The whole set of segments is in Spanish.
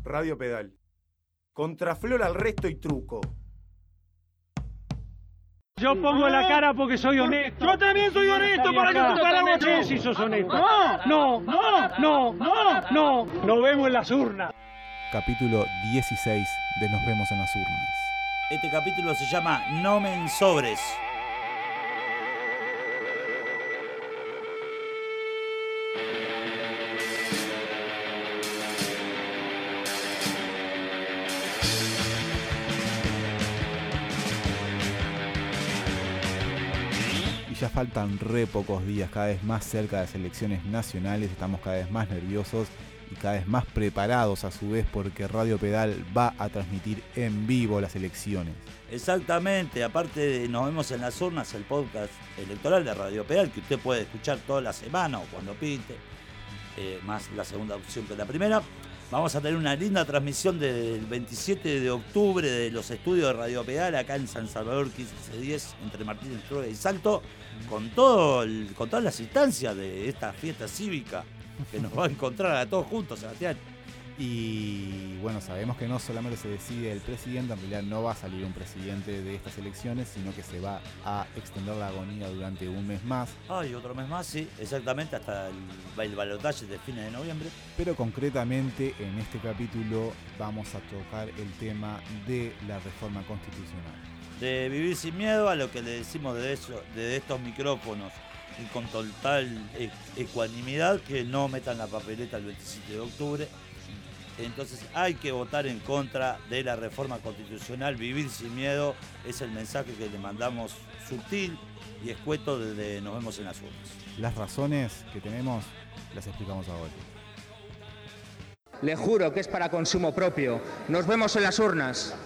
Radio Pedal. Contraflor al resto y truco. Yo pongo la cara porque soy honesto. Yo también soy honesto, para que tú para Sí, sí sos honesto. No. Nos vemos en las urnas. Capítulo 16 de Nos vemos en las urnas. Este capítulo se llama Nomen Sobres. Y ya faltan re pocos días, cada vez más cerca de las elecciones nacionales, estamos cada vez más nerviosos y cada vez más preparados a su vez porque Radio Pedal va a transmitir en vivo las elecciones. Exactamente, aparte de Nos vemos en las urnas, el podcast electoral de Radio Pedal que usted puede escuchar toda la semana o cuando pinte, más la segunda opción que la primera. Vamos a tener una linda transmisión del 27 de octubre de los estudios de Radio Pedal acá en San Salvador 1510 entre Martínez Trueba y Salto, con todas las instancias de esta fiesta cívica que nos va a encontrar a todos juntos, Sebastián. Y bueno, sabemos que no solamente se decide el presidente, en realidad no va a salir un presidente de estas elecciones, sino que se va a extender la agonía durante un mes más. Ay, otro mes más, sí, exactamente, hasta el balotaje de fines de noviembre. Pero concretamente en este capítulo vamos a tocar el tema de la reforma constitucional. De vivir sin miedo a lo que le decimos de estos micrófonos y con total ecuanimidad, que no metan la papeleta el 27 de octubre. Entonces hay que votar en contra de la reforma constitucional. Vivir sin miedo es el mensaje que le mandamos sutil y escueto desde Nos vemos en las urnas. Las razones que tenemos las explicamos ahora. Le juro que es para consumo propio. Nos vemos en las urnas.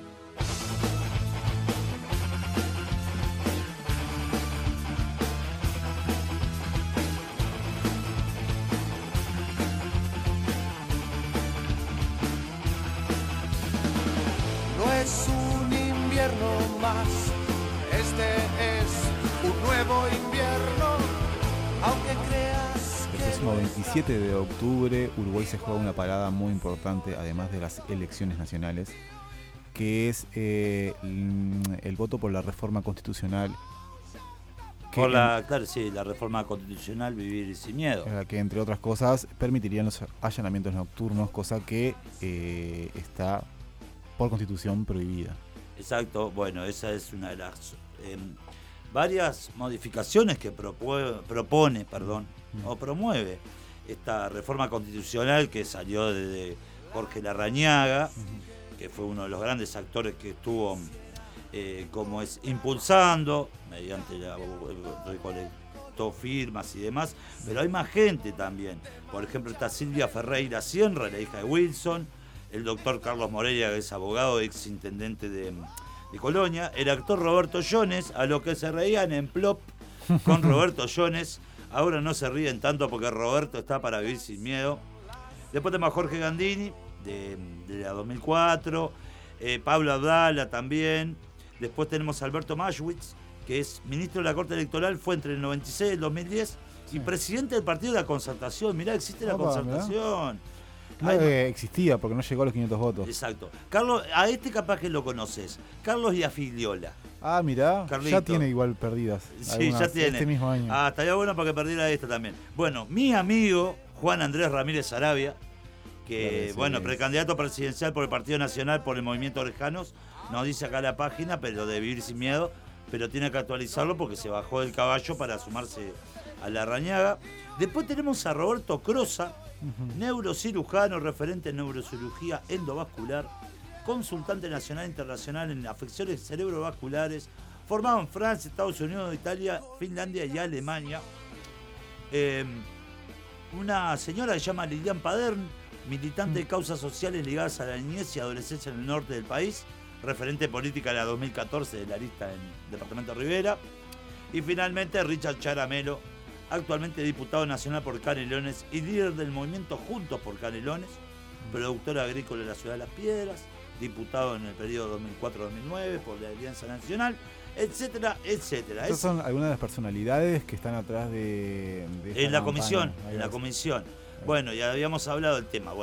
Es un invierno más, este es un nuevo invierno, aunque creas que... El próximo 27 de octubre Uruguay se juega una parada muy importante, además de las elecciones nacionales, que es el voto por la reforma constitucional. La reforma constitucional Vivir sin miedo. Que entre otras cosas permitirían los allanamientos nocturnos, cosa que está por constitución prohibida. Exacto, bueno, esa es una de las varias modificaciones que promueve esta reforma constitucional que salió de Jorge Larrañaga, que fue uno de los grandes actores que estuvo impulsando, mediante recolectó firmas y demás, pero hay más gente también. Por ejemplo, está Silvia Ferreira Sienra, la hija de Wilson, el doctor Carlos Moreira, que es abogado, ex intendente de Colonia, el actor Roberto Jones, a lo que se reían en Plop con Roberto Jones, ahora no se ríen tanto porque Roberto está para vivir sin miedo. Después tenemos a Jorge Gandini, de la 2004, Pablo Abdala también. Después tenemos a Alberto Maschwitz, que es ministro de la Corte Electoral, fue entre el 96 y el 2010, y presidente del Partido de la Concertación. Mirá, existe la Concertación. No existía porque no llegó a los 500 votos. Exacto. Carlos, a este capaz que lo conoces. Carlos Iafigliola. Ah, mirá, Carlito. Ya tiene igual perdidas. Sí, ya tiene. Este mismo año. Ah, estaría bueno para que perdiera esta también. Bueno, mi amigo Juan Andrés Ramírez Arabia, que, precandidato presidencial por el Partido Nacional por el Movimiento Orejanos, nos dice acá la página, pero de Vivir sin miedo, pero tiene que actualizarlo porque se bajó del caballo para sumarse a Larrañaga. Después tenemos a Roberto Crosa, neurocirujano, referente en neurocirugía endovascular, consultante nacional e internacional en afecciones cerebrovasculares, formado en Francia, Estados Unidos, Italia, Finlandia y Alemania. Una señora que se llama Lilian Padern, militante de causas sociales ligadas a la niñez y adolescencia en el norte del país, referente política de la 2014 de la lista en el departamento de Rivera. Y finalmente Richard Charamelo, actualmente diputado nacional por Canelones y líder del movimiento Juntos por Canelones, productor agrícola de la ciudad de Las Piedras, diputado en el periodo 2004-2009 por la Alianza Nacional, etcétera, etcétera. Estas son algunas de las personalidades que están atrás de en la comisión. Bueno, ya habíamos hablado del tema. Bueno,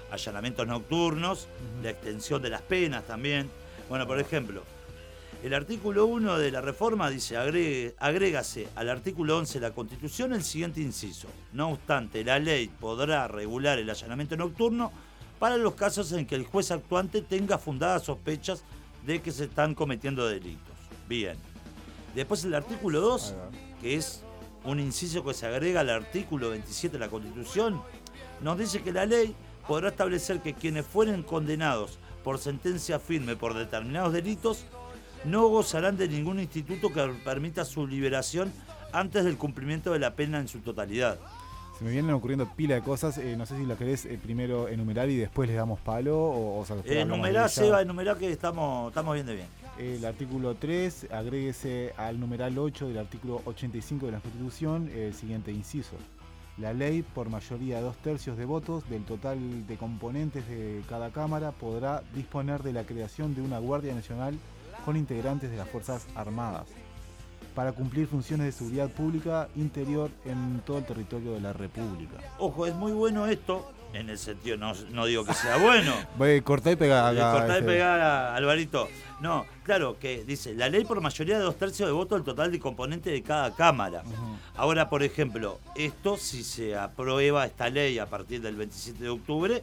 allanamientos nocturnos, la extensión de las penas también. Bueno, por ejemplo, el artículo 1 de la reforma dice, agrégase al artículo 11 de la Constitución el siguiente inciso. No obstante, la ley podrá regular el allanamiento nocturno para los casos en que el juez actuante tenga fundadas sospechas de que se están cometiendo delitos. Bien. Después el artículo 2, que es un inciso que se agrega al artículo 27 de la Constitución, nos dice que la ley podrá establecer que quienes fueren condenados por sentencia firme por determinados delitos no gozarán de ningún instituto que permita su liberación antes del cumplimiento de la pena en su totalidad. Se me vienen ocurriendo pila de cosas, no sé si la querés primero enumerar y después les damos palo o sea, enumerá, Seba, enumerá que estamos viendo bien. El artículo 3, agréguese al numeral 8 del artículo 85 de la Constitución el siguiente inciso. La ley, por mayoría de 2/3 de votos del total de componentes de cada Cámara, podrá disponer de la creación de una Guardia Nacional con integrantes de las Fuerzas Armadas para cumplir funciones de seguridad pública interior en todo el territorio de la República. Ojo, es muy bueno esto, en el sentido, no digo que sea bueno. Cortá y pegá acá. Cortá y pegá, Alvarito. No, claro, que dice, la ley por mayoría de 2/3 de votos del total de componentes de cada Cámara. Ahora, por ejemplo, esto, si se aprueba esta ley a partir del 27 de octubre,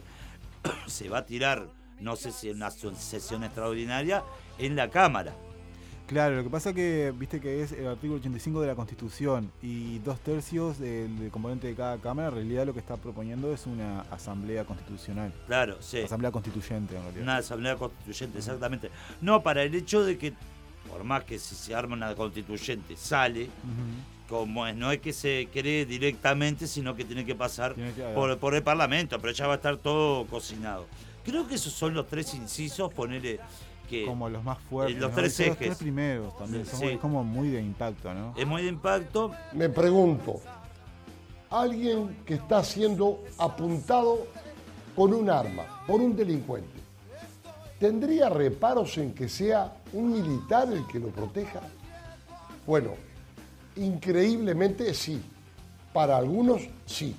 se va a tirar, no sé si en una sesión extraordinaria, en la Cámara. Claro, lo que pasa que, viste que es el artículo 85 de la Constitución y 2/3 del componente de cada Cámara, en realidad lo que está proponiendo es una asamblea constitucional. Claro, sí. Asamblea constituyente, en realidad. Una asamblea constituyente, exactamente. No, para el hecho de que, por más que si se arma una constituyente sale, como es, no es que se cree directamente, sino que tiene que pasar por el Parlamento, pero ya va a estar todo cocinado. Creo que esos son los 3 incisos, ponele... Que como los más fuertes, los ¿no? 3 ejes. Los 3 primeros también, son sí. como muy de impacto, ¿no? Es muy de impacto. Me pregunto, alguien que está siendo apuntado con un arma por un delincuente, ¿tendría reparos en que sea un militar el que lo proteja? Bueno, increíblemente sí. Para algunos sí.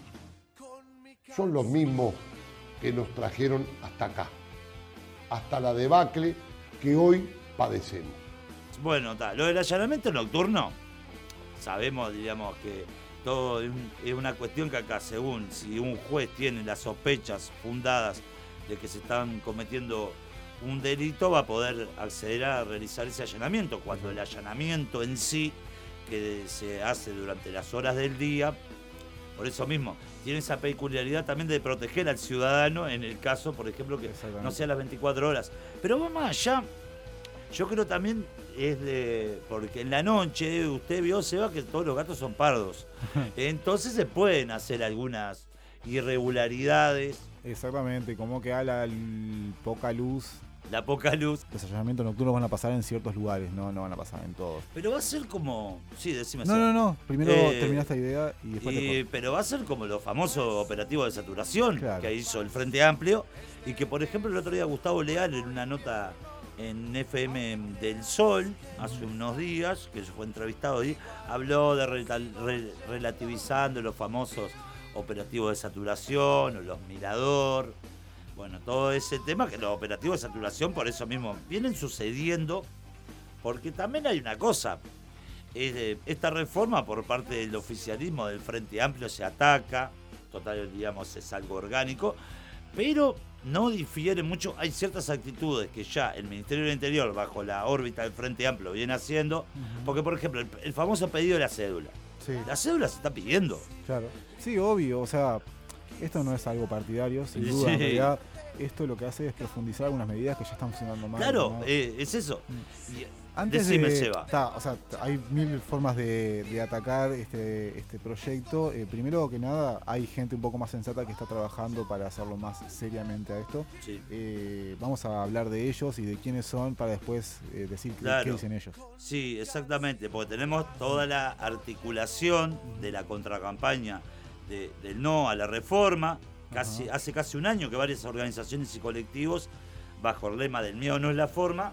Son los mismos que nos trajeron hasta acá, hasta la debacle que hoy padecemos. Bueno, lo del allanamiento nocturno, sabemos, digamos, que todo es una cuestión que acá, según si un juez tiene las sospechas fundadas de que se están cometiendo un delito, va a poder acceder a realizar ese allanamiento, cuando el allanamiento en sí, que se hace durante las horas del día, por eso mismo, tiene esa peculiaridad también de proteger al ciudadano en el caso, por ejemplo, que no sea las 24 horas. Pero va más allá, yo creo también es de... Porque en la noche, usted vio, Seba, que todos los gatos son pardos. Entonces se pueden hacer algunas irregularidades. Exactamente, como que a la poca luz... La poca luz. Los allanamientos nocturnos van a pasar en ciertos lugares, no van a pasar en todos. Pero va a ser como... Sí, decime. No. Primero termina esta idea y después pero va a ser como los famosos operativos de saturación que hizo el Frente Amplio y que, por ejemplo, el otro día Gustavo Leal, en una nota en FM del Sol, hace unos días, que fue entrevistado ahí, habló de relativizando los famosos operativos de saturación o los Mirador. Bueno, todo ese tema, que los operativos de saturación por eso mismo vienen sucediendo, porque también hay una cosa, esta reforma por parte del oficialismo del Frente Amplio se ataca, total, digamos, es algo orgánico, pero no difiere mucho, hay ciertas actitudes que ya el Ministerio del Interior, bajo la órbita del Frente Amplio, viene haciendo, porque por ejemplo, el famoso pedido de la cédula, la cédula se está pidiendo. Claro, sí, obvio, o sea... Esto no es algo partidario, sin duda. En realidad, esto lo que hace es profundizar algunas medidas que ya están funcionando mal. Claro, ¿no? Es eso. Antes decime, de, Seba. O sea, hay 1000 formas de atacar este proyecto. Primero que nada, hay gente un poco más sensata que está trabajando para hacerlo más seriamente a esto. Sí. Vamos a hablar de ellos y de quiénes son para después decir qué dicen ellos. Sí, exactamente, porque tenemos toda la articulación de la contracampaña del no a la reforma. Hace casi un año que varias organizaciones y colectivos, bajo el lema del miedo no es la forma,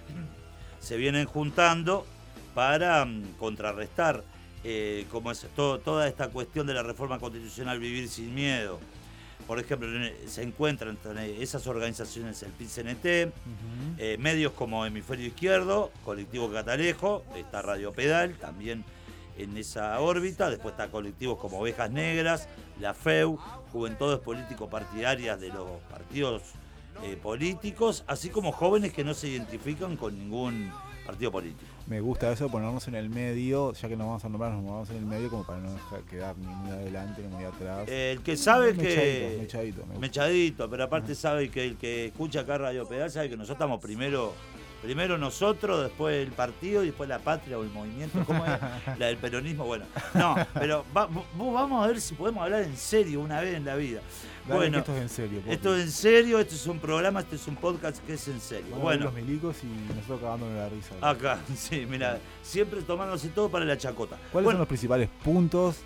se vienen juntando para contrarrestar toda esta cuestión de la reforma constitucional, vivir sin miedo. por ejemplo, se encuentran entre esas organizaciones el PIT-CNT, medios como Hemisferio Izquierdo, Colectivo Catalejo, está Radio Pedal, también en esa órbita, después está colectivos como Ovejas Negras, la FEU, Juventudes Político-Partidarias de los partidos políticos, así como jóvenes que no se identifican con ningún partido político. Me gusta eso, ponernos en el medio, ya que nos vamos a nombrar, nos vamos en el medio como para no dejar quedar ni muy adelante ni muy atrás. El que sabe Mechadito, pero aparte sabe que el que escucha acá Radio Pedal sabe que nosotros estamos primero nosotros, después el partido y después la patria o el movimiento, ¿cómo es? La del peronismo, bueno. No, pero vamos a ver si podemos hablar en serio una vez en la vida. Dale, bueno, esto es en serio. Esto es en serio, esto es un programa, esto es un podcast que es en serio. Vamos bueno, a ver los milicos y nosotros cagándonos la risa. Acá, sí, mira, siempre tomándose todo para la chacota. ¿Cuáles son los principales puntos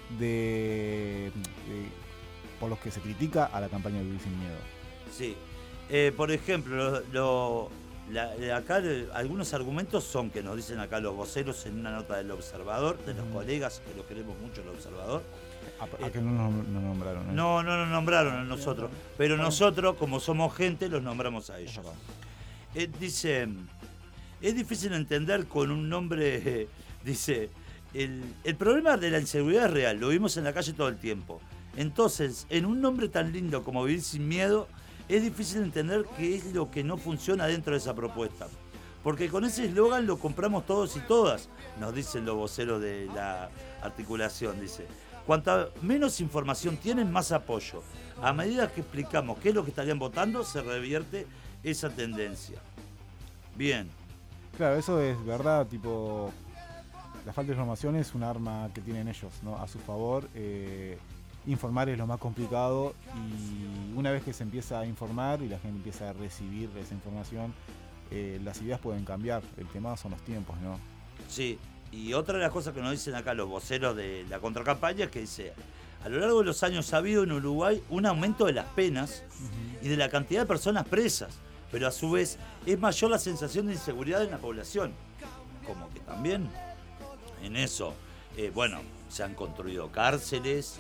por los que se critica a la campaña de Vivir Sin Miedo? Sí, por ejemplo, acá algunos argumentos son que nos dicen acá los voceros en una nota del Observador, de los colegas, que los queremos mucho el Observador. ¿A que no nos nombraron? No nos nombraron a nosotros, pero nosotros, como somos gente, los nombramos a ellos. Dice, es difícil entender con un nombre, dice, el problema de la inseguridad es real, lo vimos en la calle todo el tiempo. Entonces, en un nombre tan lindo como Vivir Sin Miedo, es difícil entender qué es lo que no funciona dentro de esa propuesta. Porque con ese eslogan lo compramos todos y todas, nos dicen los voceros de la articulación, dice. Cuanta menos información tienen, más apoyo. A medida que explicamos qué es lo que estarían votando, se revierte esa tendencia. Bien. Claro, eso es verdad, tipo, la falta de información es un arma que tienen ellos, ¿no? A su favor. Informar es lo más complicado y una vez que se empieza a informar y la gente empieza a recibir esa información, las ideas pueden cambiar. El tema son los tiempos, ¿no? Sí, y otra de las cosas que nos dicen acá los voceros de la contracampaña es que dice, a lo largo de los años ha habido en Uruguay un aumento de las penas y de la cantidad de personas presas, pero a su vez es mayor la sensación de inseguridad en la población. Como que también en eso, se han construido cárceles,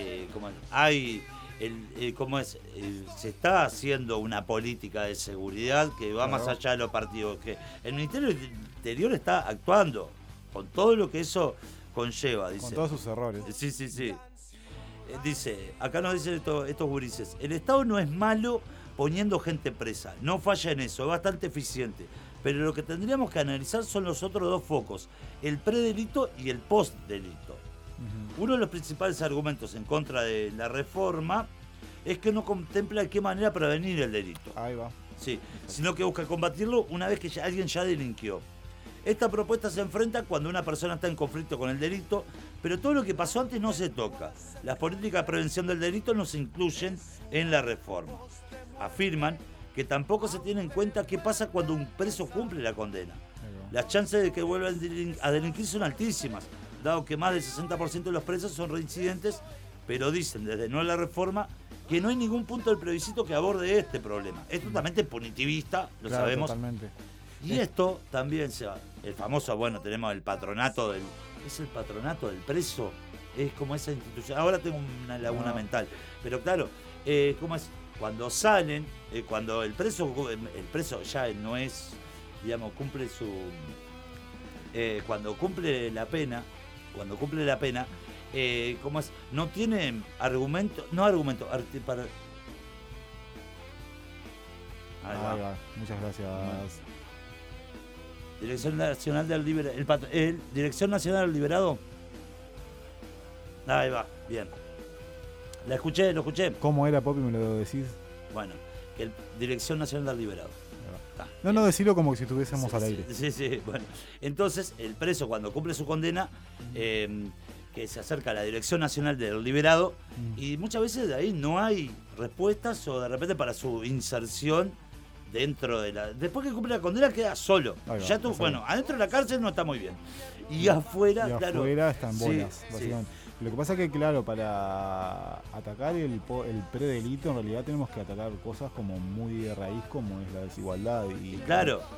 se está haciendo una política de seguridad que va más allá de los partidos, que el Ministerio del Interior está actuando con todo lo que eso conlleva, dice. Con todos sus errores. Sí. Dice, acá nos dicen estos gurises, el Estado no es malo poniendo gente presa, no falla en eso, es bastante eficiente, pero lo que tendríamos que analizar son los otros dos focos, el predelito y el postdelito. Uno de los principales argumentos en contra de la reforma es que no contempla de qué manera prevenir el delito. Ahí va. Sí, sino que busca combatirlo una vez que alguien ya delinquió. Esta propuesta se enfrenta cuando una persona está en conflicto con el delito, pero todo lo que pasó antes no se toca. Las políticas de prevención del delito no se incluyen en la reforma. Afirman que tampoco se tiene en cuenta qué pasa cuando un preso cumple la condena. Las chances de que vuelva a delinquir son altísimas, dado que más del 60% de los presos son reincidentes, pero dicen desde no la reforma que no hay ningún punto del plebiscito que aborde este problema. Es totalmente punitivista, lo sabemos. Totalmente. Y esto también el famoso, tenemos el patronato ¿es el patronato del preso? Es como esa institución. Ahora tengo una laguna mental. Pero claro, ¿cómo es? Cuando salen, cuando el preso ya no es, cumple su... cuando cumple la pena, ¿cómo es? No tiene para... Ahí va. Muchas gracias. Dirección Nacional del Liberado. Dirección Nacional del Liberado. Ahí va, bien. Lo escuché. ¿Cómo era, Popi? ¿Me lo decís? Bueno, que Dirección Nacional del Liberado. No, decirlo como si estuviésemos al aire. Sí, bueno. Entonces, el preso cuando cumple su condena, que se acerca a la Dirección Nacional del Liberado, y muchas veces de ahí no hay respuestas o de repente para su inserción dentro de la... Después que cumple la condena queda solo. Ya tú, adentro de la cárcel no está muy bien. Y afuera, claro. Afuera están bolas, básicamente. Sí. Lo que pasa es que, claro, para atacar el predelito, en realidad tenemos que atacar cosas como muy de raíz, como es la desigualdad. Y claro.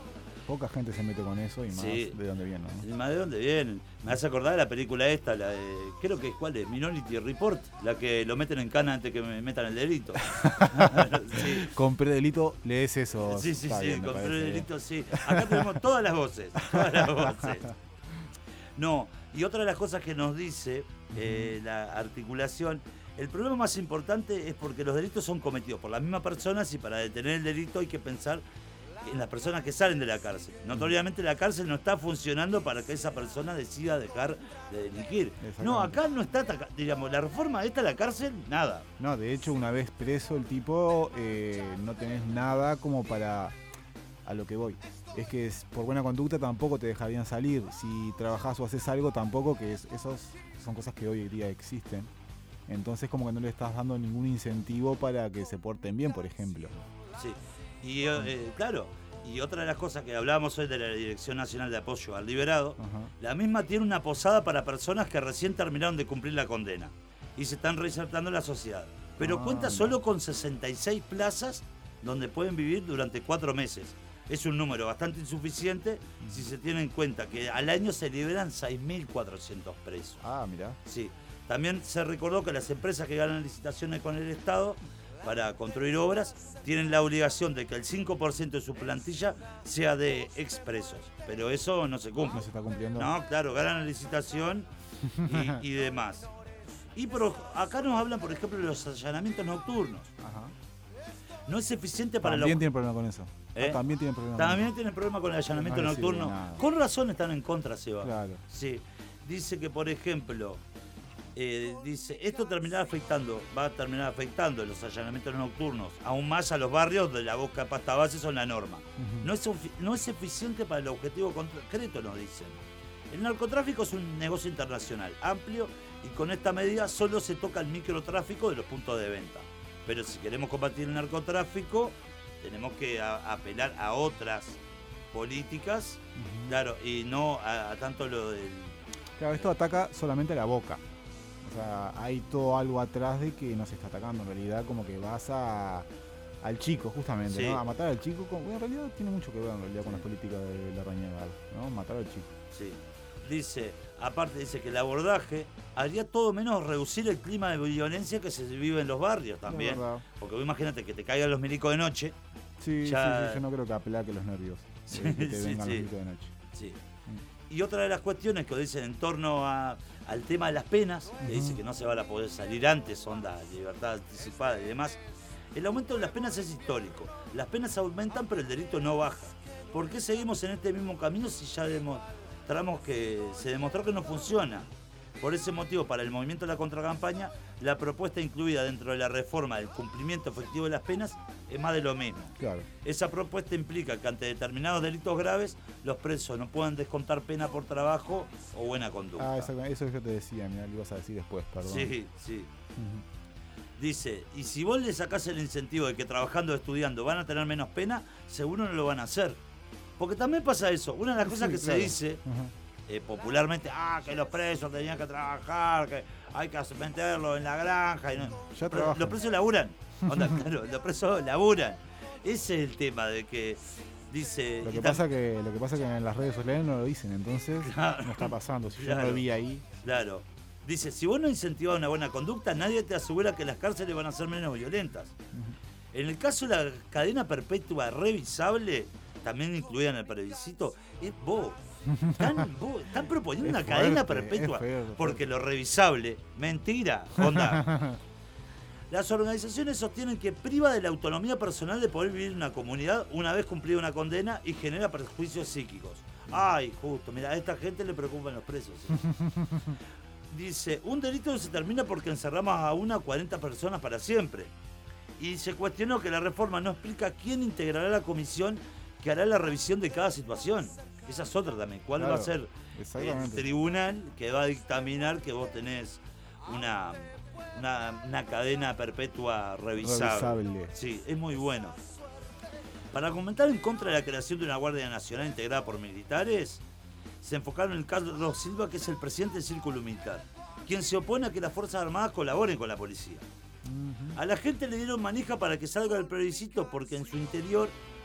Poca gente se mete con eso y más Sí. de dónde viene, ¿no? ¿Y más de dónde vienen? Me hace acordar de la película esta, la de, creo que ¿cuál es? Minority Report, la que lo meten en cana antes que me metan el delito. Sí. Con predelito lees eso. Sí, sí, Está sí, bien, me con parece bien. delito, sí. Acá tenemos todas las voces, todas las voces. No, y otra de las cosas que nos dice la articulación, el problema más importante es porque los delitos son cometidos por las mismas personas y para detener el delito hay que pensar en las personas que salen de la cárcel. Notoriamente la cárcel no está funcionando para que esa persona decida dejar de delinquir. No, acá no está, digamos, la reforma esta de la cárcel, nada. No, de hecho, una vez preso el tipo, no tenés nada como para... A lo que voy. Es que por buena conducta tampoco te dejarían salir. Si trabajás o haces algo, tampoco, que esos son cosas que hoy en día existen. Entonces como que no le estás dando ningún incentivo para que se porten bien, por ejemplo. Sí, y claro, y otra de las cosas que hablábamos hoy de la Dirección Nacional de Apoyo al Liberado, la misma tiene una posada para personas que recién terminaron de cumplir la condena y se están reinsertando en la sociedad. Pero cuenta solo con 66 plazas donde pueden vivir durante 4 meses. Es un número bastante insuficiente si se tiene en cuenta que al año se liberan 6.400 presos. Ah, mirá. Sí. También se recordó que las empresas que ganan licitaciones con el Estado para construir obras tienen la obligación de que el 5% de su plantilla sea de expresos. Pero eso no se cumple. No se está cumpliendo. No, claro, ganan la licitación y demás. Y acá nos hablan, por ejemplo, de los allanamientos nocturnos. Ajá. No es eficiente para También tienen problema con eso. También tienen problema También tienen problema con el allanamiento nocturno. Con razón están en contra, Seba. Claro. Sí. Dice que, por ejemplo, esto va a terminar afectando los allanamientos nocturnos aún más a los barrios de la Boca Pasta Base son la norma. No es eficiente para el objetivo concreto, nos dicen. El narcotráfico es un negocio internacional, amplio, y con esta medida solo se toca el microtráfico de los puntos de venta. Pero si queremos combatir el narcotráfico, tenemos que apelar a otras políticas, claro, y no a tanto lo del... Claro, esto ataca solamente a la boca. O sea, hay todo algo atrás de que nos está atacando. En realidad, como que vas al chico, justamente, Sí. ¿no? A matar al chico. En realidad tiene mucho que ver en realidad con las políticas de Larrañaga, ¿no? Matar al chico. Sí. Aparte dice que el abordaje haría todo menos reducir el clima de violencia que se vive en los barrios también. Porque vos imagínate que te caigan los milicos de noche. Sí, ya... sí, yo no creo que aplaque los nervios. Que te vengan los milicos de noche. Sí. Y otra de las cuestiones que dicen en torno al tema de las penas, que dice que no se van a poder salir antes, onda libertad anticipada y demás. El aumento de las penas es histórico. Las penas aumentan, pero el delito no baja. ¿Por qué seguimos en este mismo camino si ya se demostró que no funciona? Por ese motivo, para el movimiento de la contracampaña, la propuesta incluida dentro de la reforma del cumplimiento efectivo de las penas es más de lo mismo. Claro. Esa propuesta implica que ante determinados delitos graves, los presos no puedan descontar pena por trabajo o buena conducta. Ah, eso yo te decía, mirá, lo ibas a decir después, perdón. Sí, sí. Dice, y si vos le sacás el incentivo de que trabajando o estudiando van a tener menos pena, seguro no lo van a hacer. Porque también pasa eso. Una de las cosas que se dice popularmente, que los presos tenían que trabajar, que hay que meterlos en la granja. Y no. Los presos laburan. Onda, claro, los presos laburan. Ese es el tema de que dice... Lo que pasa que en las redes sociales no lo dicen, entonces no está pasando. Si yo no lo vi ahí... Claro. Dice, si vos no incentivás una buena conducta, nadie te asegura que las cárceles van a ser menos violentas. En el caso de la cadena perpetua revisable, también incluida en el plebiscito, es vos. Están proponiendo una cadena perpetua porque lo revisable, mentira, onda. Las organizaciones sostienen que priva de la autonomía personal de poder vivir en una comunidad una vez cumplida una condena y genera perjuicios psíquicos. Ay, justo, mira, a esta gente le preocupan los presos. Dice, un delito se termina porque encerramos a 40 personas para siempre. Y se cuestionó que la reforma no explica quién integrará la comisión que hará la revisión de cada situación. Esa es otra también. ¿Cuál va a ser el tribunal que va a dictaminar que vos tenés una cadena perpetua revisable? Sí, es muy bueno. Para comentar en contra de la creación de una Guardia Nacional integrada por militares, se enfocaron en Carlos Silva, que es el presidente del Círculo Militar, quien se opone a que las Fuerzas Armadas colaboren con la policía. A la gente le dieron manija para que salga del plebiscito porque en su interior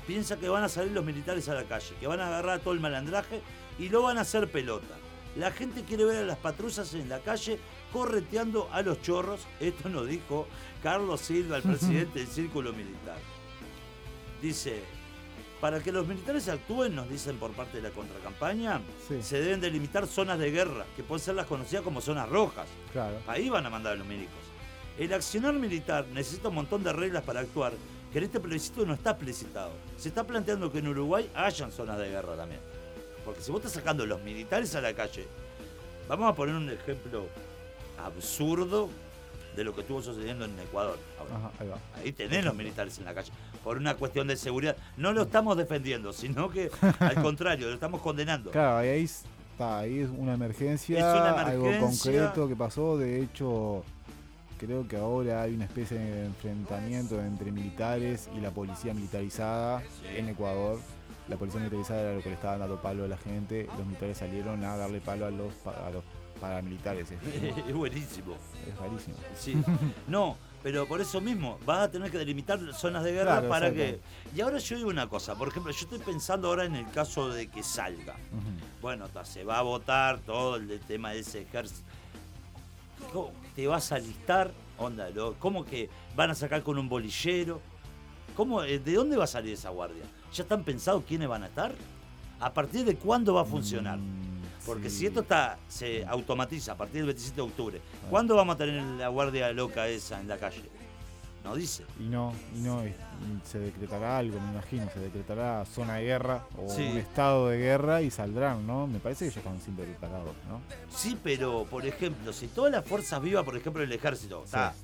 piensa que van a salir los militares a la calle, que van a agarrar todo el malandraje y lo van a hacer pelota. La gente quiere ver a las patrullas en la calle correteando a los chorros. Esto nos dijo Carlos Silva, el presidente del Círculo Militar. Dice, para que los militares actúen, nos dicen por parte de la contracampaña, se deben delimitar zonas de guerra, que pueden ser las conocidas como zonas rojas. Claro. Ahí van a mandar a los milicos. El accionar militar necesita un montón de reglas para actuar, que en este plebiscito no está explicitado. Se está planteando que en Uruguay hayan zonas de guerra también. Porque si vos estás sacando los militares a la calle, vamos a poner un ejemplo absurdo de lo que estuvo sucediendo en Ecuador. Ahora, Ajá, ahí va. ahí tenés los militares en la calle, por una cuestión de seguridad. No lo estamos defendiendo, sino que al contrario, lo estamos condenando. Claro, ahí está, ahí es una emergencia, Es una algo emergencia. concreto que pasó. De hecho, creo que ahora hay una especie de enfrentamiento entre militares y la policía militarizada en Ecuador. La policía militarizada era lo que le estaba dando palo a la gente. Los militares salieron a darle palo a los paramilitares. Es buenísimo. Es rarísimo. Sí. No, pero por eso mismo, vas a tener que delimitar zonas de guerra Claro, para exacto. que... Y ahora yo digo una cosa, por ejemplo, yo estoy pensando ahora en el caso de que salga. Bueno, se va a votar todo el tema de ese ejército. ¿Cómo te vas a alistar? Onda, ¿cómo que van a sacar con un bolillero? ¿Cómo, ¿de dónde va a salir esa guardia? ¿Ya están pensados quiénes van a estar? ¿A partir de cuándo va a funcionar? Porque si esto se automatiza a partir del 27 de octubre, ¿cuándo vamos a tener la guardia loca esa en la calle? No dice. Y no, se decretará algo, me imagino, se decretará zona de guerra o un estado de guerra y saldrán, ¿no? Me parece que ya están siempre preparados, ¿no? Sí, pero, por ejemplo, si todas las fuerzas vivas, por ejemplo, el ejército,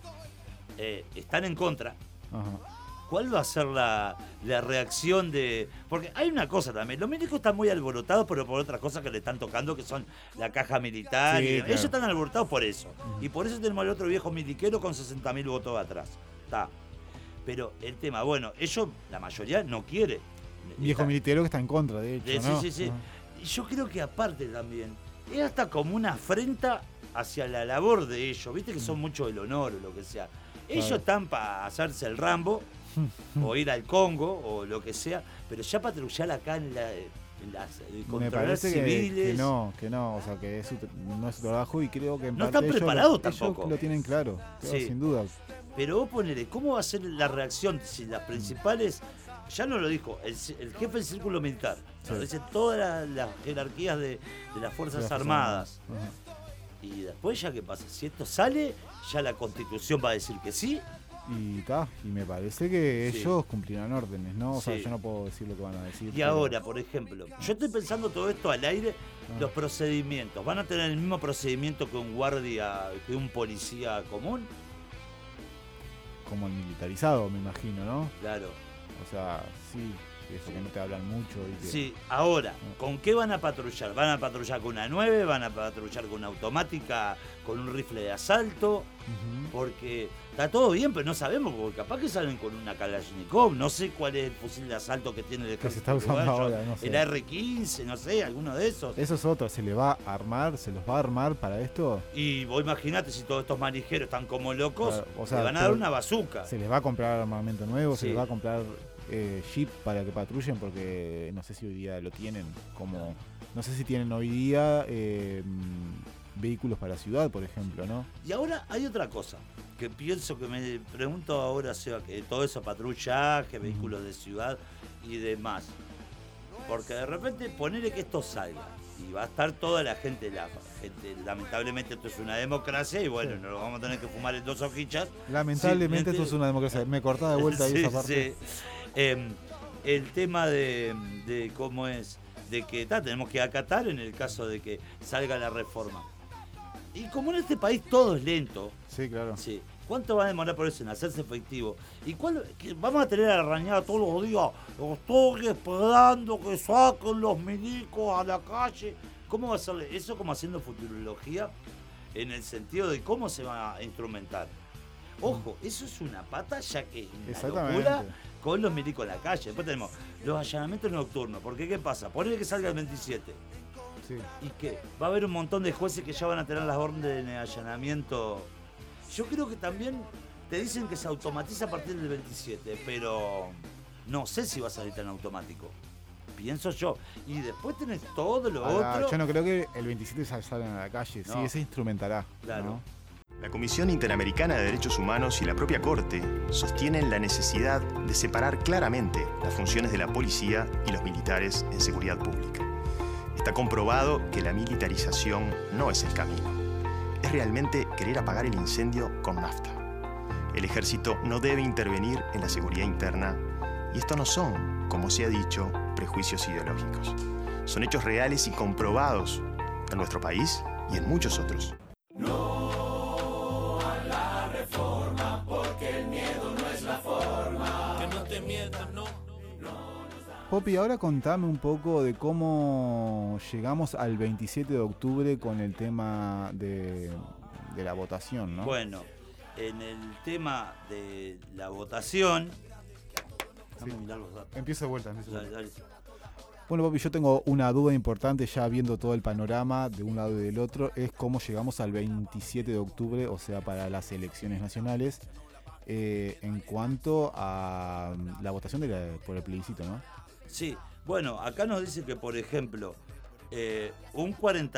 están en contra, ¿cuál va a ser la reacción de...? Porque hay una cosa también, los milicos están muy alborotados, pero por otras cosas que le están tocando, que son la caja militar. Sí, Ellos claro. están alborotados por eso. Y por eso tenemos al otro viejo miliquero con 60.000 votos atrás. Está. Pero el tema, bueno, ellos, la mayoría, no quiere. Viejo militero que está en contra, de hecho, ¿no? Sí. Y yo creo que aparte también, es hasta como una afrenta hacia la labor de ellos, viste que son mucho del honor o lo que sea. Ellos están para hacerse el Rambo, o ir al Congo, o lo que sea, pero ya patrullar acá en las Me controlar parece civiles. que no, o sea, que no es su trabajo y creo que en No parte están preparados ellos tampoco. lo tienen claro, Sí. sin duda. Pero vos ponele, ¿cómo va a ser la reacción si las principales, ya no lo dijo, el jefe del círculo militar, lo dicen todas las jerarquías de las Fuerzas Armadas? Y después ya qué pasa, si esto sale, ya la Constitución va a decir que sí. Y me parece que Sí. ellos cumplirán órdenes, ¿no? O sea, Sí. yo no puedo decir lo que van a decir. Y pero- ahora, por ejemplo, yo estoy pensando todo esto al aire, los procedimientos, ¿van a tener el mismo procedimiento que un guardia, que un policía común? Como el militarizado, me imagino, ¿no? Claro. O sea, sí, eso que no te hablan mucho y que... Sí, ahora, ¿con qué van a patrullar? ¿Van a patrullar con una 9? ¿Van a patrullar con una automática, con un rifle de asalto? Porque está todo bien, pero no sabemos, porque capaz que salen con una Kalashnikov, no sé cuál es el fusil de asalto que tiene el Que se ejército está usando uruguayo, ahora, no sé. el R-15, no sé, alguno de esos. Eso es otro, se los va a armar para esto. Y vos imaginate si todos estos manijeros están como locos, Claro, o sea, le van a dar pero una bazooka. Se les va a comprar armamento nuevo, Sí. se les va a comprar jeep para que patrullen, porque no sé si hoy día lo tienen, como no sé si tienen hoy día vehículos para ciudad, por ejemplo, ¿no? Y ahora hay otra cosa que pienso, que me pregunto ahora, Seba, que todo eso, patrullaje, vehículos de ciudad y demás. Porque de repente ponele que esto salga y va a estar toda la gente, lamentablemente esto es una democracia y bueno, nos lo vamos a tener que fumar en 2 hojichas. Lamentablemente Sí, esto es una democracia. Me cortaba de vuelta ahí sí, esa parte. sí. El tema de cómo es, de que tenemos que acatar en el caso de que salga la reforma. Y como en este país todo es lento, Sí, claro. sí, ¿cuánto va a demorar por eso en hacerse efectivo? ¿Y vamos a tener arañada todos los días? Estoy esperando que saquen los milicos a la calle. ¿Cómo va a ser eso? Como haciendo futurología en el sentido de cómo se va a instrumentar. Ojo, eso es una pata ya que es una Exactamente. locura con los milicos en la calle. Después tenemos los allanamientos nocturnos. Porque ¿qué pasa? Ponele que salga el 27. Sí. ¿Y qué? Va a haber un montón de jueces que ya van a tener las órdenes de allanamiento. Yo creo que también te dicen que se automatiza a partir del 27, pero no sé si va a salir tan automático. Pienso yo. Y después tenés todo lo Ahora, otro. yo no creo que el 27 salgan a la calle, No. sí, se instrumentará. Claro. ¿no? La Comisión Interamericana de Derechos Humanos y la propia Corte sostienen la necesidad de separar claramente las funciones de la policía y los militares en seguridad pública. Está comprobado que la militarización no es el camino. Es realmente querer apagar el incendio con nafta. El ejército no debe intervenir en la seguridad interna y estos no son, como se ha dicho, prejuicios ideológicos. Son hechos reales y comprobados en nuestro país y en muchos otros. No a la reforma, porque el miedo no es la forma. Que no te mientan, no. Poppy, ahora contame un poco de cómo llegamos al 27 de octubre con el tema de la votación, ¿no? Bueno, en el tema de la votación... Vamos a mirar los datos. Empieza de vuelta. Dale, dale. Bueno, Poppy, yo tengo una duda importante ya viendo todo el panorama de un lado y del otro, es cómo llegamos al 27 de octubre, o sea, para las elecciones nacionales, en cuanto a la votación por el plebiscito, ¿no? Sí, bueno, acá nos dice que, por ejemplo, un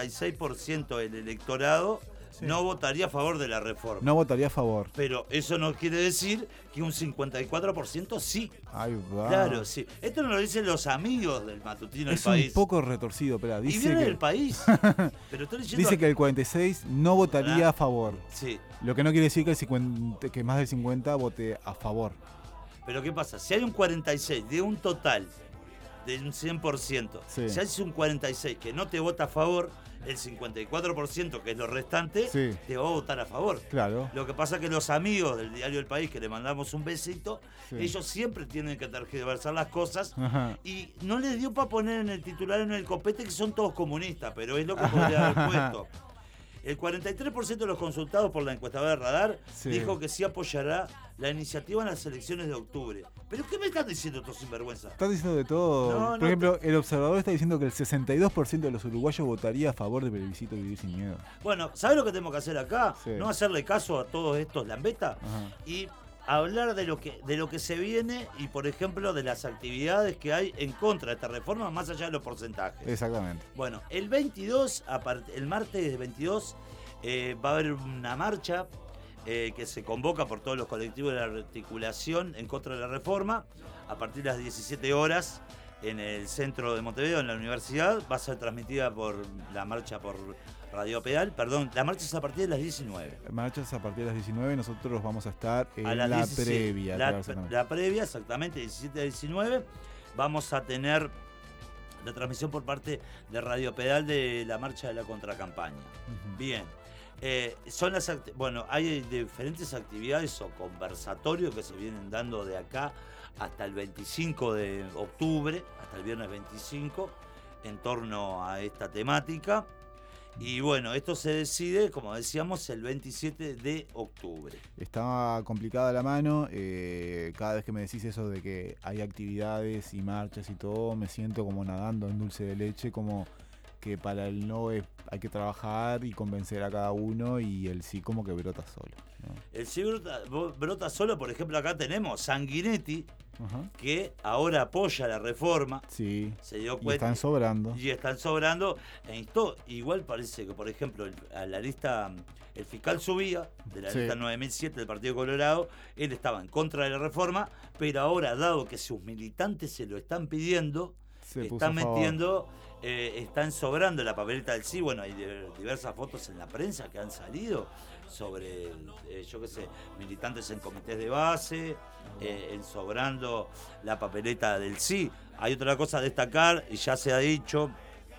46% del electorado no votaría a favor de la reforma. No votaría a favor. Pero eso no quiere decir que un 54% sí. Ahí va. Claro, sí. Esto nos lo dicen los amigos del matutino del Es país. un poco retorcido, pero Y dice viene que del país. Pero estoy leyendo dice que el 46 no votaría a favor. Sí. Lo que no quiere decir que, que más del 50 vote a favor. Pero ¿qué pasa? Si hay un 46 de un total de un 100%, Sí. si hay un 46 que no te vota a favor, el 54%, que es lo restante, Sí. te va a votar a favor. Claro. Lo que pasa es que los amigos del Diario del País, que le mandamos un besito, Sí. ellos siempre tienen que tergiversar las cosas. Ajá. Y no les dio para poner en el titular, en el copete, que son todos comunistas, pero es lo que podría haber puesto. El 43% de los consultados por la encuestadora Radar Sí. dijo que sí apoyará la iniciativa en las elecciones de octubre. ¿Pero qué me están diciendo estos sinvergüenzas? Estás diciendo de todo. No, Por no. ejemplo, el observador está diciendo que el 62% de los uruguayos votaría a favor del plebiscito Vivir sin Miedo. Bueno, ¿sabes lo que tenemos que hacer acá? Sí. No hacerle caso a todos estos lambetas Ajá. y hablar de lo que se viene y, por ejemplo, de las actividades que hay en contra de esta reforma, más allá de los porcentajes. Exactamente. Bueno, el 22, el martes 22, va a haber una marcha que se convoca por todos los colectivos de la articulación en contra de la reforma, a partir de las 17 horas en el centro de Montevideo, en la universidad. Va a ser transmitida por la marcha por Radio Pedal. Perdón, la marcha es a partir de las 19. Marchas a partir de las 19, nosotros vamos a estar en A las la 17, previa. La, claro, exactamente. la previa, exactamente, 17 a 19. Vamos a tener la transmisión por parte de Radio Pedal de la marcha de la contracampaña. Ujú. Bien. Bueno, hay diferentes actividades o conversatorios que se vienen dando de acá hasta el 25 de octubre, hasta el viernes 25, en torno a esta temática. Y bueno, esto se decide, como decíamos, el 27 de octubre. Está complicada la mano, cada vez que me decís eso de que hay actividades y marchas y todo, me siento como nadando en dulce de leche, como que para el no hay que trabajar y convencer a cada uno, y el sí como que brota solo, ¿no? El sí brota solo, por ejemplo, acá tenemos Sanguinetti, Ajá. que ahora apoya la reforma. Sí, Se dio y cuenta. están sobrando. Y están sobrando. E instó, igual parece que, por ejemplo, a la lista, el fiscal Subía, de la Sí. lista 9007 del Partido Colorado, él estaba en contra de la reforma, pero ahora, dado que sus militantes se lo están pidiendo, Se puso están a favor. metiendo, están sobrando la papeleta del sí. Bueno, hay diversas fotos en la prensa que han salido sobre, yo qué sé, militantes en comités de base, en sobrando la papeleta del sí. Hay otra cosa a destacar, y ya se ha dicho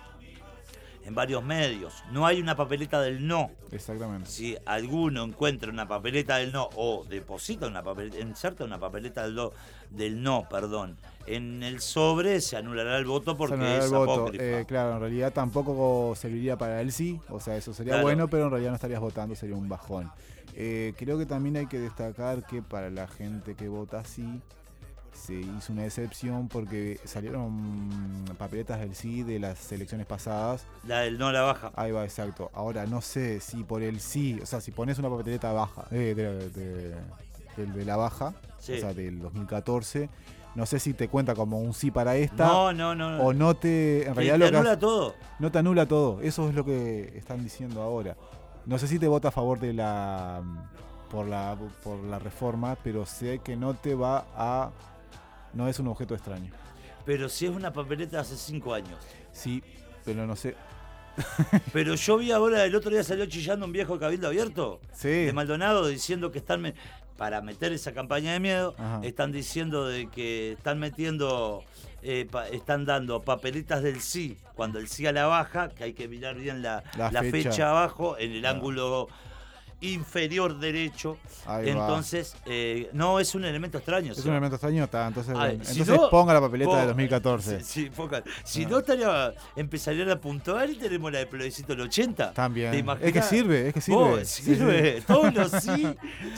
en varios medios, no hay una papeleta del no. Exactamente. Si alguno encuentra una papeleta del no o deposita una papeleta, inserta una papeleta del no, en el sobre, se anulará el voto porque Se anulará es el voto. apócrifa. Claro, en realidad tampoco serviría para el sí, o sea, eso sería Claro. bueno, pero en realidad no estarías votando, sería un bajón. Creo que también hay que destacar que para la gente que vota sí, se hizo una excepción porque salieron papeletas del sí de las elecciones pasadas. La del no la baja. Ahí va, exacto. Ahora, no sé si por el sí, o sea, si pones una papeleta baja, de la baja, Sí. o sea, del 2014, No sé si te cuenta como un sí para esta. No. O no te... En realidad te anula todo. No te anula todo. Eso es lo que están diciendo ahora. No sé si te vota a favor de por la reforma, pero sé que no te va a... No es un objeto extraño. Pero si es una papeleta de hace 5 años. Sí, pero no sé. Pero yo vi ahora, el otro día salió chillando un viejo Cabildo Abierto de Maldonado diciendo que están, para meter esa campaña de miedo, están diciendo de que están metiendo, están dando papeletas del sí, cuando el sí a la baja, que hay que mirar bien la fecha abajo, en el ángulo inferior derecho. Entonces, no es un elemento extraño. Es un elemento extraño, entonces no, ponga la papeleta de 2014. Sí, si no empezarían a puntuar y tenemos la de plebiscito del 80. También. Es que sirve. Sirve. Todos los sí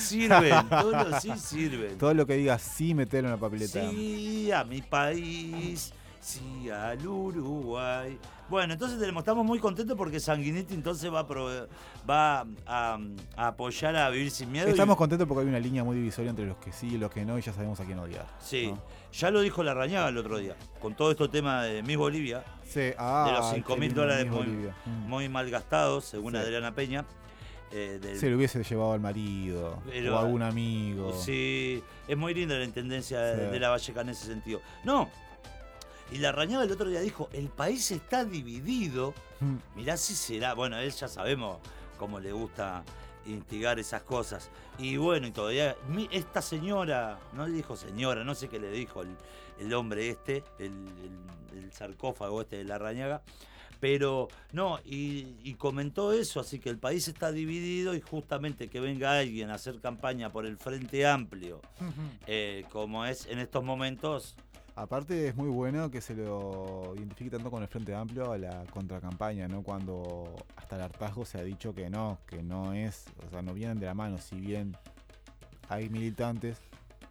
sirven. Todo lo que diga sí, metelo en la papeleta. Sí a mi país, sí al Uruguay. Bueno, entonces estamos muy contentos porque Sanguinetti entonces va a apoyar a Vivir Sin Miedo. Estamos contentos porque hay una línea muy divisoria entre los que sí y los que no, y ya sabemos a quién odiar. Sí, ¿no? Ya lo dijo Larrañaga el otro día, con todo este tema de Miss Bolivia, de los $5.000 muy mal gastados, según Adriana Peña. Se lo hubiese llevado al marido o a algún amigo. Sí, es muy linda la intendencia de La Valleca en ese sentido. No. Y Larrañaga el otro día dijo, el país está dividido. Mirá si será. Bueno, él ya sabemos cómo le gusta instigar esas cosas. Y bueno, y todavía esta señora, no le dijo señora, no sé qué le dijo el hombre el sarcófago de Larrañaga. Pero no, y comentó eso, así que el país está dividido y justamente que venga alguien a hacer campaña por el Frente Amplio, como es en estos momentos. Aparte es muy bueno que se lo identifique tanto con el Frente Amplio a la contracampaña, ¿no? Cuando hasta el hartazgo se ha dicho que no es, o sea, no vienen de la mano, si bien hay militantes,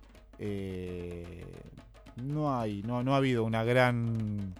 no ha habido una gran...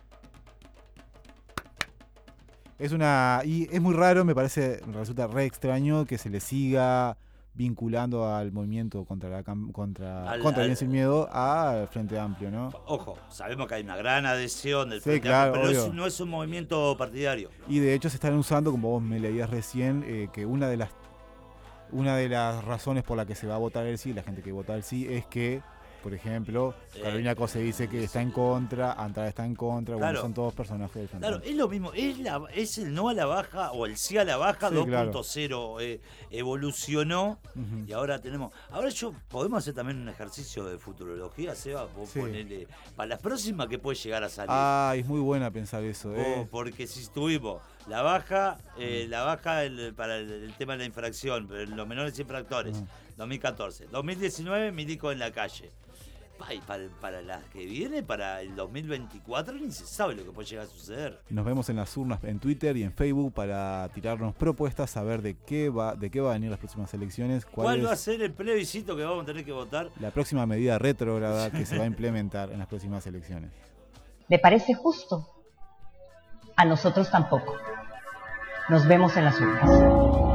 Y es muy raro, me resulta re extraño que se le siga vinculando al movimiento contra Vivir Sin Miedo al Frente Amplio, ¿no? Ojo, sabemos que hay una gran adhesión del Frente Amplio, pero no es un movimiento partidario. Y de hecho se están usando, como vos me leías recién, que una de las razones por la que se va a votar el sí, la gente que vota el sí, es que, por ejemplo, Carolina Cose dice que está en contra, Andrade está en contra, bueno, son todos personajes del Frente Amplio. Es lo mismo, es el no a la baja o el sí a la baja 2.0, evolucionó y ahora tenemos... Ahora podemos hacer también un ejercicio de futurología, Seba, vos ponele, para las próximas que puede llegar a salir. Es muy buena pensar eso, porque si tuvimos la baja para el tema de la infracción, los menores infractores, 2014, 2019 milico en la calle. Y para las que viene, para el 2024, ni se sabe lo que puede llegar a suceder. Nos vemos en las urnas en Twitter y en Facebook para tirarnos propuestas, saber de qué va a venir las próximas elecciones. ¿Cuál va a ser el plebiscito que vamos a tener que votar? La próxima medida retrógrada que se va a implementar en las próximas elecciones. ¿Le parece justo? A nosotros tampoco. Nos vemos en las urnas.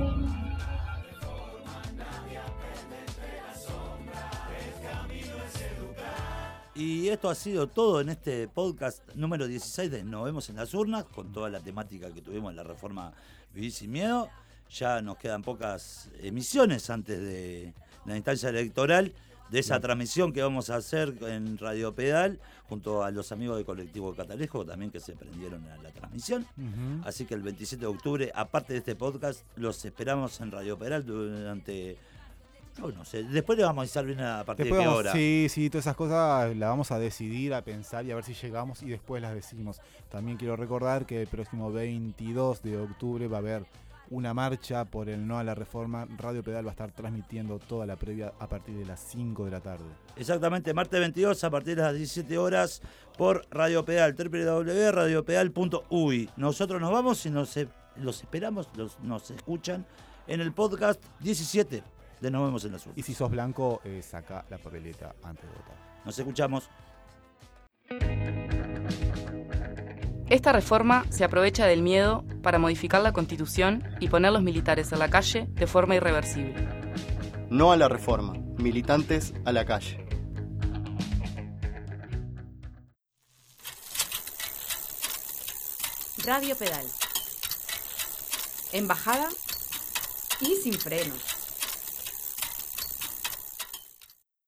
Y esto ha sido todo en este podcast número 16 de Nos Vemos en las Urnas, con toda la temática que tuvimos en la reforma Vivir Sin Miedo. Ya nos quedan pocas emisiones antes de la instancia electoral, de esa transmisión que vamos a hacer en Radio Pedal, junto a los amigos del colectivo Catalejo, también que se prendieron a la transmisión. Así que el 27 de octubre, aparte de este podcast, los esperamos en Radio Pedal durante... No sé, después le vamos a avisar bien a partir de qué hora. Sí, todas esas cosas las vamos a decidir, a pensar y a ver si llegamos y después las decimos. También quiero recordar que el próximo 22 de octubre va a haber una marcha por el no a la reforma. Radio Pedal va a estar transmitiendo toda la previa a partir de las 5 de la tarde. Exactamente, martes 22 a partir de las 17 horas por Radio Pedal, www.radiopedal.uy. Nosotros nos vamos y los esperamos, nos escuchan en el podcast 17. Nos vemos en la urnas. Y si sos blanco, saca la papeleta antes de votar. Nos escuchamos. Esta reforma se aprovecha del miedo para modificar la Constitución y poner los militares a la calle de forma irreversible. No a la reforma. Militantes a la calle. Radio Pedal. En bajada y sin frenos.